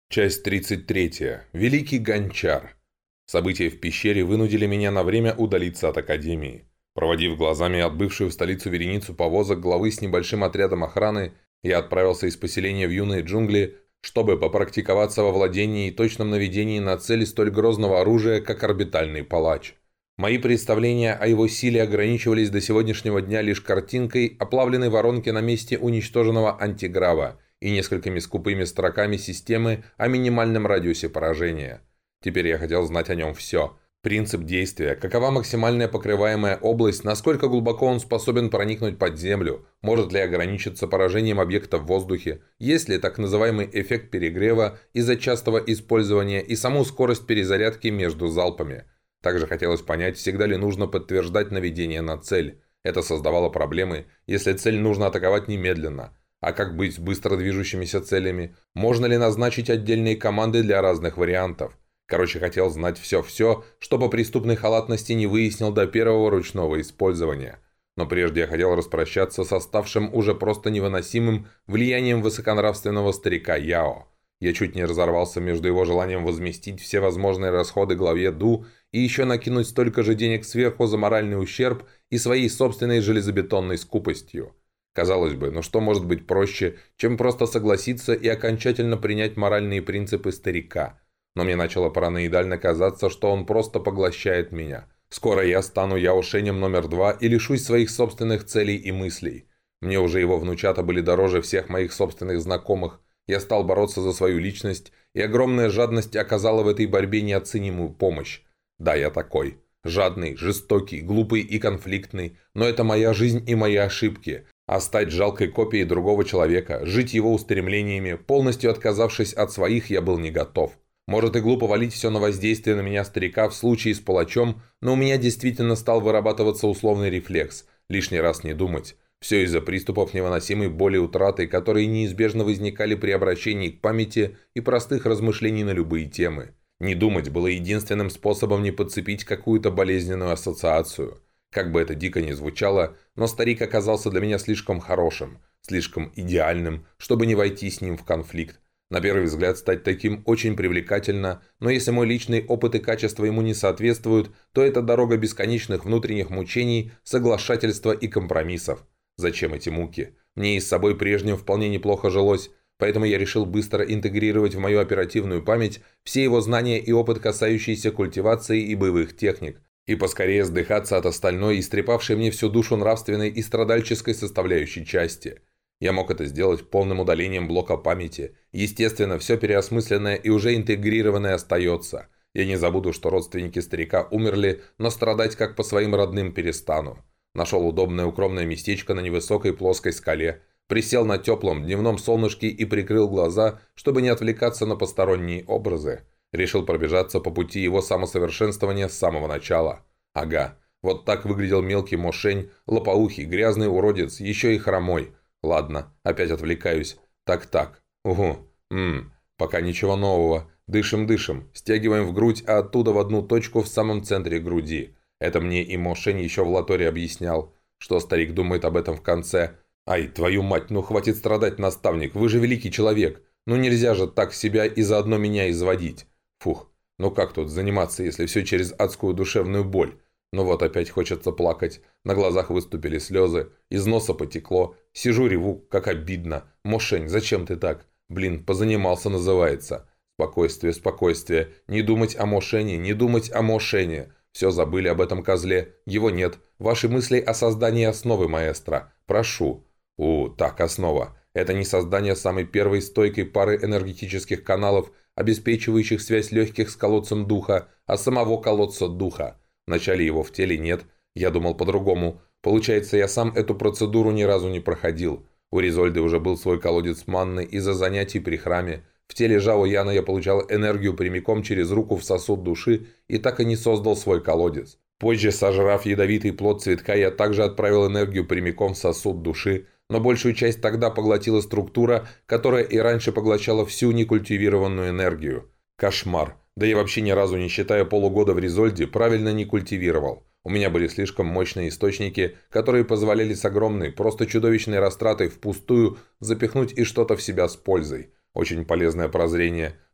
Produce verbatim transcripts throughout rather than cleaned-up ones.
Часть тридцать третья. Великий Гончар. События в пещере вынудили меня на время удалиться от Академии. Проводив глазами отбывшую в столицу вереницу повозок главы с небольшим отрядом охраны, я отправился из поселения в юные джунгли, чтобы попрактиковаться во владении и точном наведении на цели столь грозного оружия, как орбитальный палач. Мои представления о его силе ограничивались до сегодняшнего дня лишь картинкой оплавленной воронки на месте уничтоженного антиграва и несколькими скупыми строками системы о минимальном радиусе поражения. Теперь я хотел знать о нем все. Принцип действия, какова максимальная покрываемая область, насколько глубоко он способен проникнуть под землю, может ли ограничиться поражением объекта в воздухе, есть ли так называемый эффект перегрева из-за частого использования и саму скорость перезарядки между залпами. Также хотелось понять, всегда ли нужно подтверждать наведение на цель. Это создавало проблемы, если цель нужно атаковать немедленно. А как быть с быстро движущимися целями? Можно ли назначить отдельные команды для разных вариантов? Короче, хотел знать все-все, что по преступной халатности не выяснил до первого ручного использования. Но прежде я хотел распрощаться с оставшим уже просто невыносимым влиянием высоконравственного старика Яо. Я чуть не разорвался между его желанием возместить все возможные расходы главе Ду и еще накинуть столько же денег сверху за моральный ущерб и своей собственной железобетонной скупостью. Казалось бы, но что может быть проще, чем просто согласиться и окончательно принять моральные принципы старика? Но мне начало параноидально казаться, что он просто поглощает меня. Скоро я стану Яошенем номер два и лишусь своих собственных целей и мыслей. Мне уже его внучата были дороже всех моих собственных знакомых. Я стал бороться за свою личность, и огромная жадность оказала в этой борьбе неоценимую помощь. Да, я такой. Жадный, жестокий, глупый и конфликтный. Но это моя жизнь и мои ошибки. А стать жалкой копией другого человека, жить его устремлениями, полностью отказавшись от своих, я был не готов. Может и глупо валить все на воздействие на меня старика в случае с палачом, но у меня действительно стал вырабатываться условный рефлекс – лишний раз не думать. Все из-за приступов невыносимой боли и утраты, которые неизбежно возникали при обращении к памяти и простых размышлений на любые темы. Не думать было единственным способом не подцепить какую-то болезненную ассоциацию. Как бы это дико ни звучало, но старик оказался для меня слишком хорошим, слишком идеальным, чтобы не войти с ним в конфликт. На первый взгляд стать таким очень привлекательно, но если мой личный опыт и качество ему не соответствуют, то это дорога бесконечных внутренних мучений, соглашательства и компромиссов. Зачем эти муки? Мне и с собой прежним вполне неплохо жилось, поэтому я решил быстро интегрировать в мою оперативную память все его знания и опыт, касающиеся культивации и боевых техник, и поскорее сдыхаться от остальной, истрепавшей мне всю душу нравственной и страдальческой составляющей части. Я мог это сделать полным удалением блока памяти. Естественно, все переосмысленное и уже интегрированное остается. Я не забуду, что родственники старика умерли, но страдать как по своим родным перестану. Нашел удобное укромное местечко на невысокой плоской скале, присел на теплом дневном солнышке и прикрыл глаза, чтобы не отвлекаться на посторонние образы. Решил пробежаться по пути его самосовершенствования с самого начала. Ага, вот так выглядел мелкий мошень, лопоухий, грязный уродец, еще и хромой. Ладно, опять отвлекаюсь. Так-так. Угу. Ммм. Пока ничего нового. Дышим-дышим. Стягиваем в грудь, а оттуда в одну точку в самом центре груди. Это мне и Мошень еще в латоре объяснял. Что старик думает об этом в конце? Ай, твою мать, ну хватит страдать, наставник. Вы же великий человек. Ну нельзя же так себя и заодно меня изводить. Фух. Ну как тут заниматься, если все через адскую душевную боль? Ну вот опять хочется плакать. На глазах выступили слезы. Из носа потекло. Сижу, реву, как обидно. Мошень, зачем ты так? Блин, позанимался называется. Спокойствие, спокойствие. Не думать о Мошене, не думать о Мошене. Все забыли об этом козле. Его нет. Ваши мысли о создании основы, маэстро. Прошу. У, так, основа. Это не создание самой первой стойкой пары энергетических каналов, обеспечивающих связь легких с колодцем духа, а самого колодца духа. Вначале его в теле нет. Я думал по-другому. Получается, я сам эту процедуру ни разу не проходил. У Ризольды уже был свой колодец манны из-за занятий при храме. В теле Жао Яна я получал энергию прямиком через руку в сосуд души и так и не создал свой колодец. Позже, сожрав ядовитый плод цветка, я также отправил энергию прямиком в сосуд души, но большую часть тогда поглотила структура, которая и раньше поглощала всю некультивированную энергию. Кошмар. Да я вообще ни разу, не считая полугода в Ризольде, правильно не культивировал. У меня были слишком мощные источники, которые позволяли с огромной, просто чудовищной растратой впустую запихнуть и что-то в себя с пользой. Очень полезное прозрение.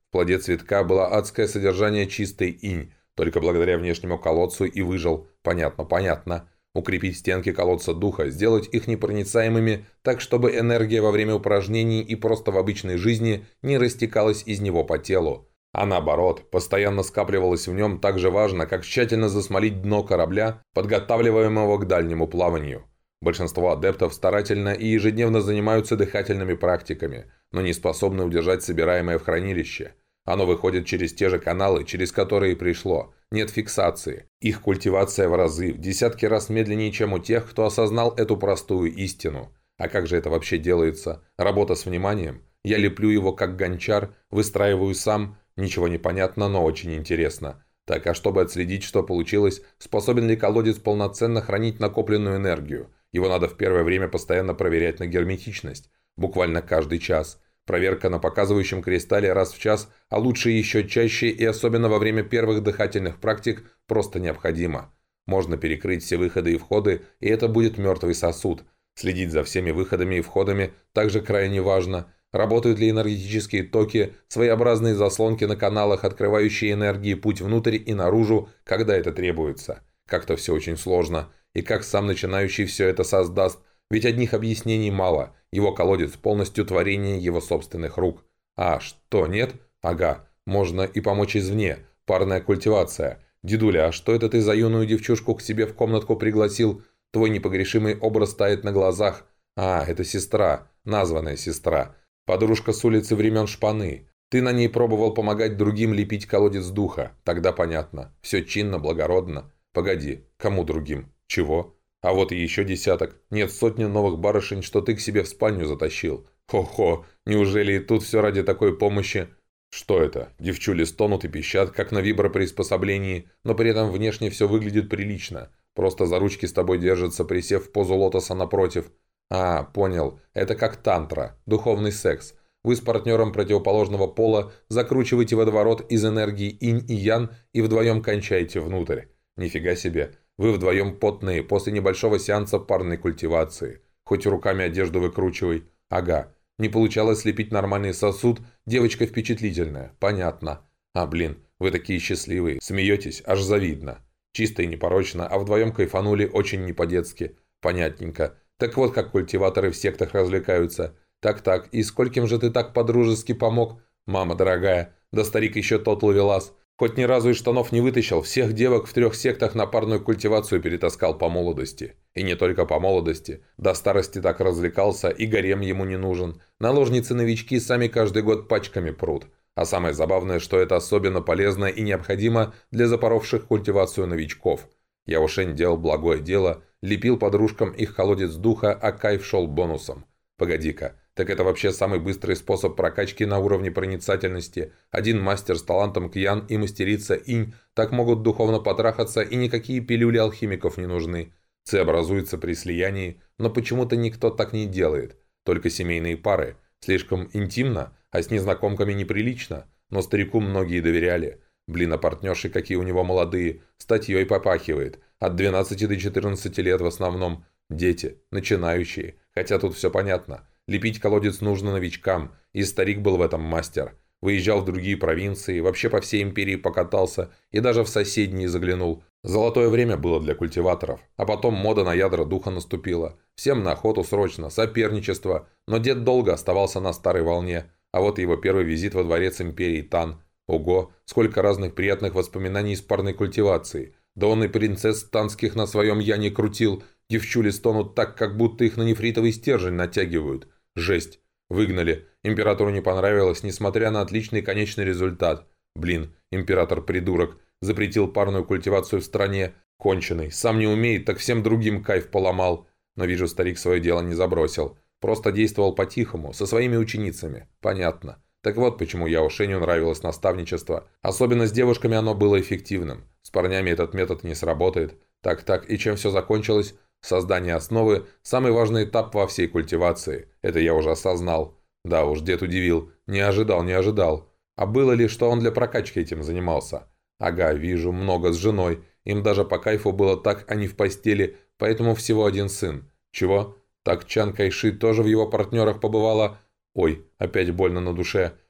В плоде цветка было адское содержание чистой инь. Только благодаря внешнему колодцу и выжил. Понятно, понятно. Укрепить стенки колодца духа, сделать их непроницаемыми, так чтобы энергия во время упражнений и просто в обычной жизни не растекалась из него по телу. А наоборот, постоянно скапливалась в нем так же важно, как тщательно засмолить дно корабля, подготавливаемого к дальнему плаванию. Большинство адептов старательно и ежедневно занимаются дыхательными практиками, но не способны удержать собираемое в хранилище. Оно выходит через те же каналы, через которые и пришло. Нет фиксации. Их культивация в разы, в десятки раз медленнее, чем у тех, кто осознал эту простую истину. А как же это вообще делается? Работа с вниманием? Я леплю его как гончар, выстраиваю сам. Ничего не понятно, но очень интересно. Так, а чтобы отследить, что получилось, способен ли колодец полноценно хранить накопленную энергию? Его надо в первое время постоянно проверять на герметичность. Буквально каждый час. Проверка на показывающем кристалле раз в час, а лучше еще чаще и особенно во время первых дыхательных практик просто необходима. Можно перекрыть все выходы и входы, и это будет мертвый сосуд. Следить за всеми выходами и входами также крайне важно. Работают ли энергетические токи, своеобразные заслонки на каналах, открывающие энергии путь внутрь и наружу, когда это требуется. Как-то все очень сложно. И как сам начинающий все это создаст? Ведь одних объяснений мало. Его колодец полностью творение его собственных рук. А что, нет? Ага, можно и помочь извне. Парная культивация. Дедуля, а что это ты за юную девчушку к себе в комнатку пригласил? Твой непогрешимый образ тает на глазах. А, это сестра. Названная сестра. Подружка с улицы времен Шпаны. Ты на ней пробовал помогать другим лепить колодец духа. Тогда понятно. Все чинно, благородно. Погоди, кому другим? Чего? А вот и еще десяток. Нет, сотни новых барышень, что ты к себе в спальню затащил. Хо-хо, неужели и тут все ради такой помощи? Что это? Девчули стонут и пищат, как на виброприспособлении, но при этом внешне все выглядит прилично. Просто за ручки с тобой держатся, присев в позу лотоса напротив. А, понял. Это как тантра, духовный секс. Вы с партнером противоположного пола закручиваете водоворот из энергии инь и ян и вдвоем кончаете внутрь. Нифига себе. Вы вдвоем потные, после небольшого сеанса парной культивации. Хоть руками одежду выкручивай. Ага. Не получалось слепить нормальный сосуд, девочка впечатлительная. Понятно. А, блин, вы такие счастливые. Смеетесь, аж завидно. Чисто и непорочно, а вдвоем кайфанули очень не по-детски. Понятненько. Так вот как культиваторы в сектах развлекаются. Так-так, и скольким же ты так по-дружески помог? Мама дорогая, да старик еще тот ловелас. Хоть ни разу из штанов не вытащил, всех девок в трех сектах на парную культивацию перетаскал по молодости. И не только по молодости. До старости так развлекался, и гарем ему не нужен. Наложницы-новички сами каждый год пачками прут. А самое забавное, что это особенно полезно и необходимо для запоровших культивацию новичков. Яошень делал благое дело, лепил подружкам их колодец духа, а кайф шел бонусом. Погоди-ка, так это вообще самый быстрый способ прокачки на уровне проницательности. Один мастер с талантом к ян и мастерица инь так могут духовно потрахаться, и никакие пилюли алхимиков не нужны. Ци образуется при слиянии, но почему-то никто так не делает. Только семейные пары. Слишком интимно, а с незнакомками неприлично. Но старику многие доверяли. Блин, а партнерши какие у него молодые. Статьей попахивает. От двенадцати до четырнадцати лет в основном. Дети, начинающие. Хотя тут все понятно. Лепить колодец нужно новичкам, и старик был в этом мастер. Выезжал в другие провинции, вообще по всей империи покатался, и даже в соседние заглянул. Золотое время было для культиваторов, а потом мода на ядра духа наступила. Всем на охоту срочно, соперничество, но дед долго оставался на старой волне. А вот его первый визит во дворец империи Тан. Ого, сколько разных приятных воспоминаний из парной культивации. Да он и принцесс танских на своем яне крутил. Девчули стонут так, как будто их на нефритовый стержень натягивают. Жесть. Выгнали. Императору не понравилось, несмотря на отличный конечный результат. Блин, император-придурок. Запретил парную культивацию в стране. Конченый. Сам не умеет, так всем другим кайф поломал. Но вижу, старик свое дело не забросил. Просто действовал по-тихому, со своими ученицами. Понятно. Так вот, почему Яошеню нравилось наставничество. Особенно с девушками оно было эффективным. С парнями этот метод не сработает. Так-так, и чем все закончилось? Создание основы – самый важный этап во всей культивации. Это я уже осознал. Да уж, дед удивил. Не ожидал, не ожидал. А было ли, что он для прокачки этим занимался? Ага, вижу, много с женой. Им даже по кайфу было так, а не в постели, поэтому всего один сын. Чего? Так Чан Кайши тоже в его партнерах побывала? Ой, опять больно на душе.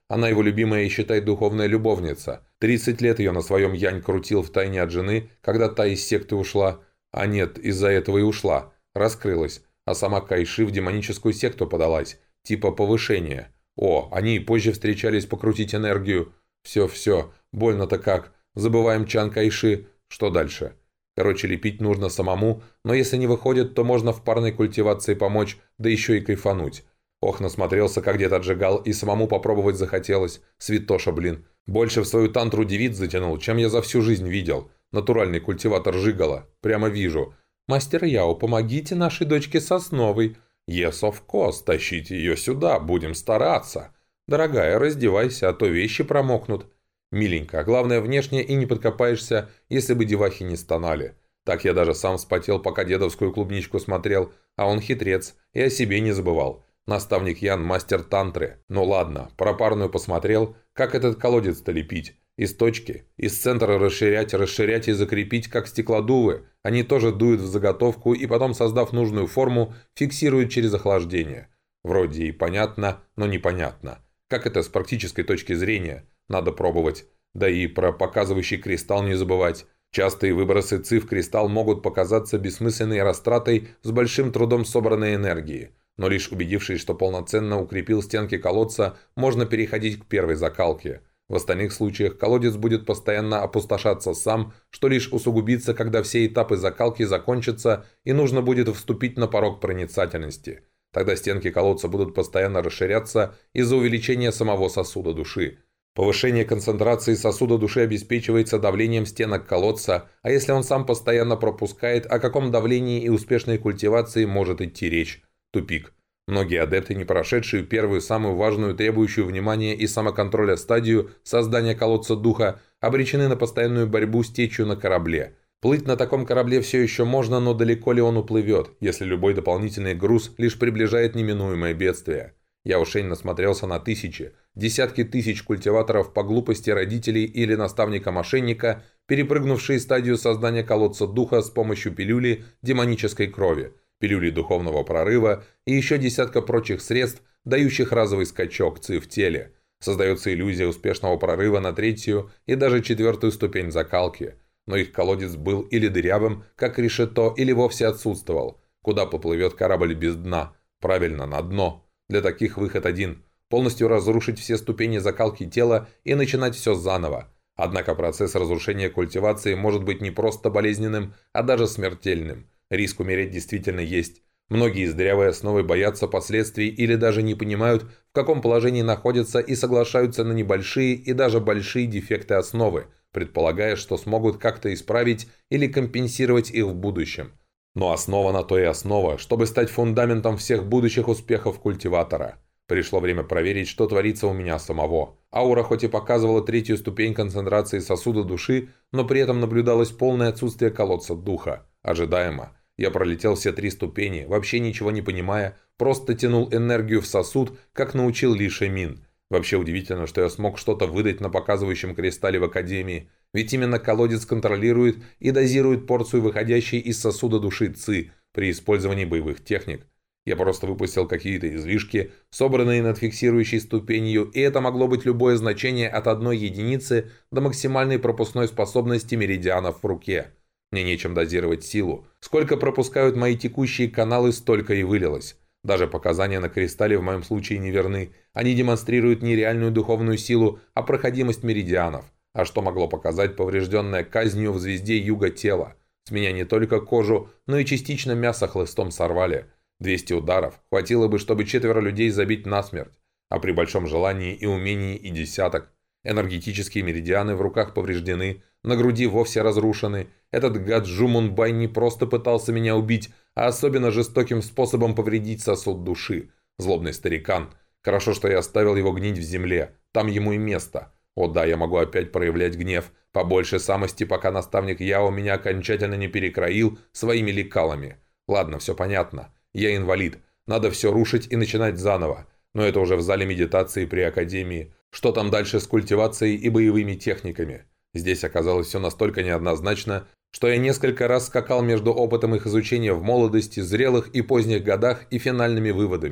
Она его любимая и, считай, духовная любовница. тридцать лет ее на своем янь крутил втайне от жены, когда та из секты ушла. А нет, из-за этого и ушла. Раскрылась. А сама Кайши в демоническую секту подалась. Типа повышения. О, они и позже встречались покрутить энергию. Все-все, больно-то как. Забываем Чан Кайши. Что дальше? Короче, лепить нужно самому, но если не выходит, то можно в парной культивации помочь, да еще и кайфануть. Ох, насмотрелся, как дед отжигал, и самому попробовать захотелось. Святоша, блин. Больше в свою тантру девиц затянул, чем я за всю жизнь видел. Натуральный культиватор жигала. Прямо вижу. «Мастер Яо, помогите нашей дочке Сосновой». «Yes, of course, тащите ее сюда, будем стараться». «Дорогая, раздевайся, а то вещи промокнут». «Миленько, главное внешне и не подкопаешься, если бы девахи не стонали». Так я даже сам вспотел, пока дедовскую клубничку смотрел, а он хитрец и о себе не забывал. Наставник Ян, мастер тантры. Ну ладно, про парную посмотрел, как этот колодец-то лепить. Из точки, из центра расширять, расширять и закрепить, как стеклодувы. Они тоже дуют в заготовку и потом, создав нужную форму, фиксируют через охлаждение. Вроде и понятно, но непонятно. Как это с практической точки зрения? Надо пробовать. Да и про показывающий кристалл не забывать. Частые выбросы ци в кристалл могут показаться бессмысленной растратой с большим трудом собранной энергии. Но лишь убедившись, что полноценно укрепил стенки колодца, можно переходить к первой закалке. В остальных случаях колодец будет постоянно опустошаться сам, что лишь усугубится, когда все этапы закалки закончатся и нужно будет вступить на порог проницательности. Тогда стенки колодца будут постоянно расширяться из-за увеличения самого сосуда души. Повышение концентрации сосуда души обеспечивается давлением стенок колодца, а если он сам постоянно пропускает, о каком давлении и успешной культивации может идти речь? Тупик. Многие адепты, не прошедшие первую, самую важную, требующую внимания и самоконтроля стадию создания колодца духа, обречены на постоянную борьбу с течью на корабле. Плыть на таком корабле все еще можно, но далеко ли он уплывет, если любой дополнительный груз лишь приближает неминуемое бедствие? Я уж насмотрелся на тысячи, десятки тысяч культиваторов по глупости родителей или наставника-мошенника, перепрыгнувшие стадию создания колодца духа с помощью пилюли демонической крови, пилюли духовного прорыва и еще десятка прочих средств, дающих разовый скачок ци в теле. Создается иллюзия успешного прорыва на третью и даже четвертую ступень закалки. Но их колодец был или дырявым, как решето, или вовсе отсутствовал. Куда поплывет корабль без дна? Правильно, на дно. Для таких выход один – полностью разрушить все ступени закалки тела и начинать все заново. Однако процесс разрушения культивации может быть не просто болезненным, а даже смертельным. Риск умереть действительно есть. Многие из дырявой основы боятся последствий или даже не понимают, в каком положении находятся и соглашаются на небольшие и даже большие дефекты основы, предполагая, что смогут как-то исправить или компенсировать их в будущем. Но основа на то и основа, чтобы стать фундаментом всех будущих успехов культиватора. Пришло время проверить, что творится у меня самого. Аура хоть и показывала третью ступень концентрации сосуда души, но при этом наблюдалось полное отсутствие колодца духа. Ожидаемо. Я пролетел все три ступени, вообще ничего не понимая, просто тянул энергию в сосуд, как научил Ли Шемин. Вообще удивительно, что я смог что-то выдать на показывающем кристалле в Академии, ведь именно колодец контролирует и дозирует порцию выходящей из сосуда души ци при использовании боевых техник. Я просто выпустил какие-то излишки, собранные над фиксирующей ступенью, и это могло быть любое значение от одной единицы до максимальной пропускной способности меридианов в руке. Мне нечем дозировать силу. Сколько пропускают мои текущие каналы, столько и вылилось. Даже показания на кристалле в моем случае не верны. Они демонстрируют не реальную духовную силу, а проходимость меридианов. А что могло показать поврежденное казнью в звезде юга тело? С меня не только кожу, но и частично мясо хлыстом сорвали. двести ударов хватило бы, чтобы четверо людей забить насмерть. А при большом желании и умении и десяток. Энергетические меридианы в руках повреждены, на груди вовсе разрушены. Этот гад Жумунбай не просто пытался меня убить, а особенно жестоким способом повредить сосуд души. Злобный старикан. Хорошо, что я оставил его гнить в земле. Там ему и место. О да, я могу опять проявлять гнев. Побольше самости, пока наставник Яо меня окончательно не перекроил своими лекалами. Ладно, все понятно. Я инвалид. Надо все рушить и начинать заново. Но это уже в зале медитации при Академии. Что там дальше с культивацией и боевыми техниками? Здесь оказалось все настолько неоднозначно, что я несколько раз скакал между опытом их изучения в молодости, зрелых и поздних годах и финальными выводами.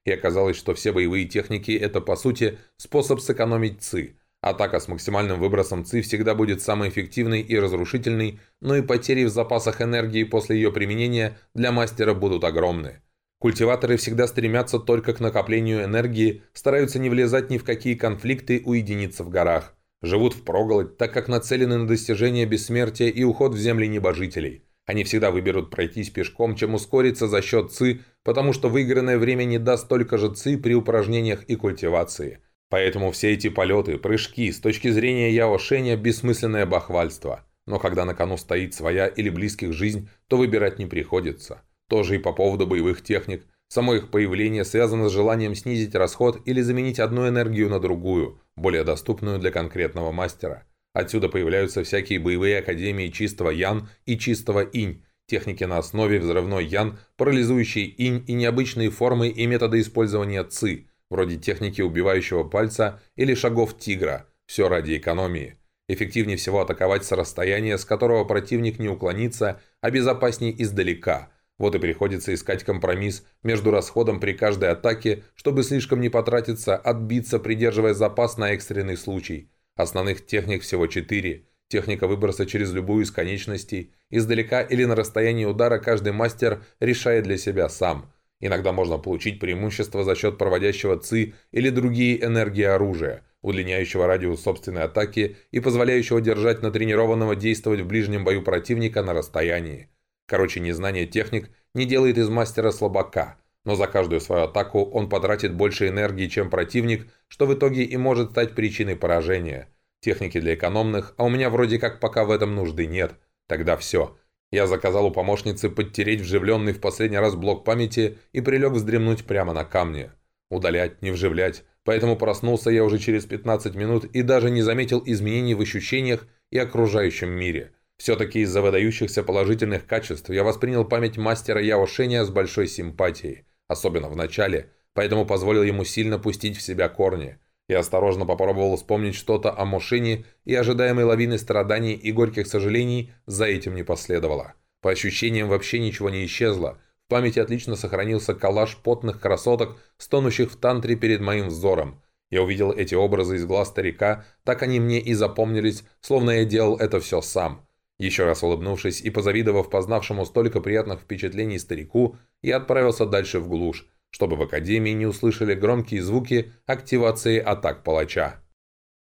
И оказалось, что все боевые техники – это, по сути, способ сэкономить ЦИ. Атака с максимальным выбросом ЦИ всегда будет самой эффективной и разрушительной, но и потери в запасах энергии после ее применения для мастера будут огромны. Культиваторы всегда стремятся только к накоплению энергии, стараются не влезать ни в какие конфликты, уединиться в горах. Живут впроголодь, так как нацелены на достижение бессмертия и уход в земли небожителей. Они всегда выберут пройтись пешком, чем ускориться за счет ЦИ, потому что выигранное время не даст столько же ЦИ при упражнениях и культивации. Поэтому все эти полеты, прыжки, с точки зрения Яо Шэня, бессмысленное бахвальство. Но когда на кону стоит своя или близких жизнь, то выбирать не приходится. Тоже и по поводу боевых техник. Само их появление связано с желанием снизить расход или заменить одну энергию на другую, более доступную для конкретного мастера. Отсюда появляются всякие боевые академии чистого Ян и чистого Инь, техники на основе взрывной Ян, парализующей Инь и необычные формы и методы использования Ци, вроде техники убивающего пальца или шагов тигра, все ради экономии. Эффективнее всего атаковать с расстояния, с которого противник не уклонится, а безопаснее издалека. Вот и приходится искать компромисс между расходом при каждой атаке, чтобы слишком не потратиться, отбиться, придерживая запас на экстренный случай. Основных техник всего четыре. Техника выброса через любую из конечностей. Издалека или на расстоянии удара каждый мастер решает для себя сам. Иногда можно получить преимущество за счет проводящего ЦИ или другие энергии оружия, удлиняющего радиус собственной атаки и позволяющего держать натренированного действовать в ближнем бою противника на расстоянии. Короче, незнание техник не делает из мастера слабака, но за каждую свою атаку он потратит больше энергии, чем противник, что в итоге и может стать причиной поражения. Техники для экономных, а у меня вроде как пока в этом нужды нет. Тогда все. Я заказал у помощницы подтереть вживленный в последний раз блок памяти и прилег вздремнуть прямо на камне. Удалять, не вживлять. Поэтому проснулся я уже через пятнадцать минут и даже не заметил изменений в ощущениях и окружающем мире. Все-таки из-за выдающихся положительных качеств я воспринял память мастера Яо Шэня с большой симпатией, особенно в начале, поэтому позволил ему сильно пустить в себя корни. Я осторожно попробовал вспомнить что-то о Мошине, и ожидаемой лавины страданий и горьких сожалений за этим не последовало. По ощущениям вообще ничего не исчезло. В памяти отлично сохранился коллаж потных красоток, стонущих в тантре перед моим взором. Я увидел эти образы из глаз старика, так они мне и запомнились, словно я делал это все сам. Еще раз улыбнувшись и позавидовав познавшему столько приятных впечатлений старику, я отправился дальше в глушь, чтобы в академии не услышали громкие звуки активации атак палача.